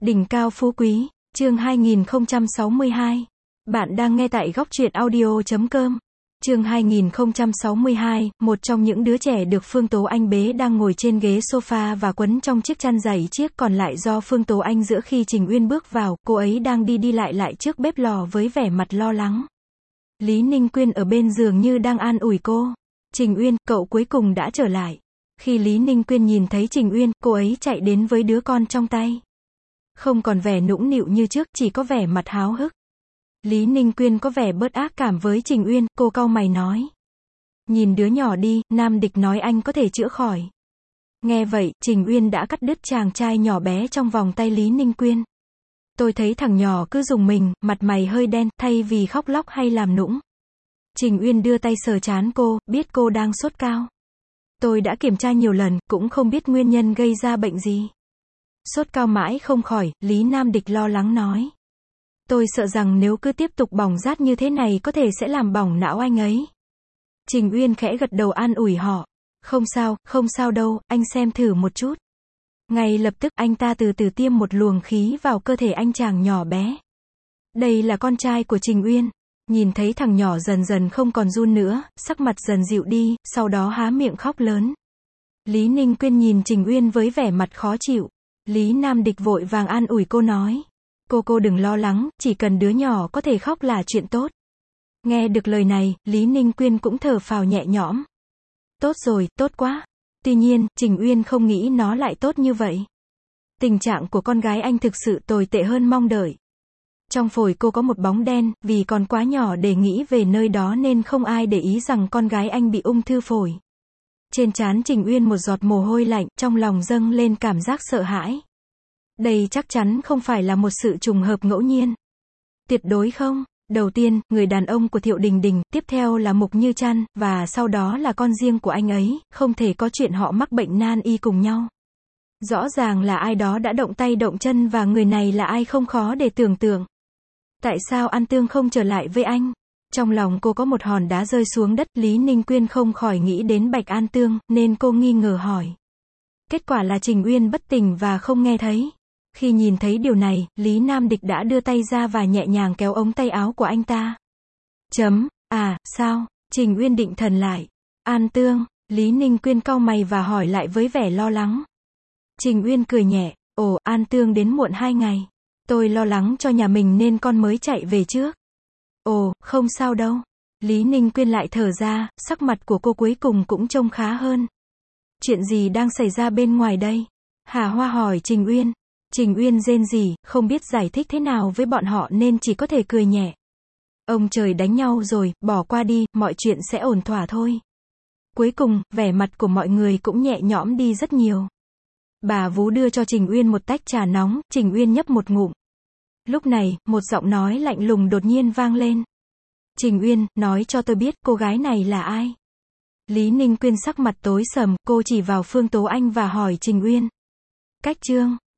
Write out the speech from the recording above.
Đỉnh cao phú quý, chương 2062. Bạn đang nghe tại góc truyện audio.com. Chương 2062, một trong những đứa trẻ được Phương Tố Anh bế đang ngồi trên ghế sofa và quấn trong chiếc chăn dày, chiếc còn lại do Phương Tố Anh giữa khi Trình Uyên bước vào. Cô ấy đang đi lại trước bếp lò với vẻ mặt lo lắng. Lý Ninh Quyên ở bên giường như đang an ủi cô. Trình Uyên, cậu cuối cùng đã trở lại. Khi Lý Ninh Quyên nhìn thấy Trình Uyên, cô ấy chạy đến với đứa con trong tay. Không còn vẻ nũng nịu như trước, chỉ có vẻ mặt háo hức. Lý Ninh Quyên có vẻ bớt ác cảm với Trình Uyên, cô cau mày nói. Nhìn đứa nhỏ đi, Nam Địch nói anh có thể chữa khỏi. Nghe vậy, Trình Uyên đã cắt đứt chàng trai nhỏ bé trong vòng tay Lý Ninh Quyên. Tôi thấy thằng nhỏ cứ rùng mình, mặt mày hơi đen, thay vì khóc lóc hay làm nũng. Trình Uyên đưa tay sờ trán cô, biết cô đang sốt cao. Tôi đã kiểm tra nhiều lần, cũng không biết nguyên nhân gây ra bệnh gì. Sốt cao mãi không khỏi, Lý Nam Địch lo lắng nói. Tôi sợ rằng nếu cứ tiếp tục bỏng rát như thế này có thể sẽ làm bỏng não anh ấy. Trình Uyên khẽ gật đầu an ủi họ. Không sao đâu, anh xem thử một chút. Ngay lập tức anh ta từ từ tiêm một luồng khí vào cơ thể anh chàng nhỏ bé. Đây là con trai của Trình Uyên. Nhìn thấy thằng nhỏ dần dần không còn run nữa, sắc mặt dần dịu đi, sau đó há miệng khóc lớn. Lý Ninh Quyên nhìn Trình Uyên với vẻ mặt khó chịu. Lý Nam Địch vội vàng an ủi cô nói. Cô đừng lo lắng, chỉ cần đứa nhỏ có thể khóc là chuyện tốt. Nghe được lời này, Lý Ninh Quyên cũng thở phào nhẹ nhõm. Tốt rồi, tốt quá. Tuy nhiên, Trình Uyên không nghĩ nó lại tốt như vậy. Tình trạng của con gái anh thực sự tồi tệ hơn mong đợi. Trong phổi cô có một bóng đen, vì còn quá nhỏ để nghĩ về nơi đó nên không ai để ý rằng con gái anh bị ung thư phổi. Trên trán Trình Uyên một giọt mồ hôi lạnh, trong lòng dâng lên cảm giác sợ hãi. Đây chắc chắn không phải là một sự trùng hợp ngẫu nhiên. Tuyệt đối không. Đầu tiên, người đàn ông của Thiệu Đình Đình, tiếp theo là Mục Như Trăn, và sau đó là con riêng của anh ấy, không thể có chuyện họ mắc bệnh nan y cùng nhau. Rõ ràng là ai đó đã động tay động chân và người này là ai không khó để tưởng tượng. Tại sao An Tương không trở lại với anh? Trong lòng cô có một hòn đá rơi xuống đất, Lý Ninh Quyên không khỏi nghĩ đến Bạch An Tương, nên cô nghi ngờ hỏi. Kết quả là Trình Uyên bất tỉnh và không nghe thấy. Khi nhìn thấy điều này, Lý Nam Địch đã đưa tay ra và nhẹ nhàng kéo ống tay áo của anh ta. Sao? Trình Uyên định thần lại. An Tương, Lý Ninh Quyên cau mày và hỏi lại với vẻ lo lắng. Trình Uyên cười nhẹ, An Tương đến muộn 2 ngày. Tôi lo lắng cho nhà mình nên con mới chạy về trước. Không sao đâu. Lý Ninh Quyên lại thở ra, sắc mặt của cô cuối cùng cũng trông khá hơn. Chuyện gì đang xảy ra bên ngoài đây? Hà Hoa hỏi Trình Uyên. Trình Uyên rên rỉ, không biết giải thích thế nào với bọn họ nên chỉ có thể cười nhẹ. Ông trời đánh nhau rồi, bỏ qua đi, mọi chuyện sẽ ổn thỏa thôi. Cuối cùng, vẻ mặt của mọi người cũng nhẹ nhõm đi rất nhiều. Bà vú đưa cho Trình Uyên một tách trà nóng, Trình Uyên nhấp một ngụm. Lúc này, một giọng nói lạnh lùng đột nhiên vang lên. Trình Uyên, nói cho tôi biết cô gái này là ai? Lý Ninh Quyên sắc mặt tối sầm, cô chỉ vào Phương Tố Anh và hỏi Trình Uyên. Cách Trương.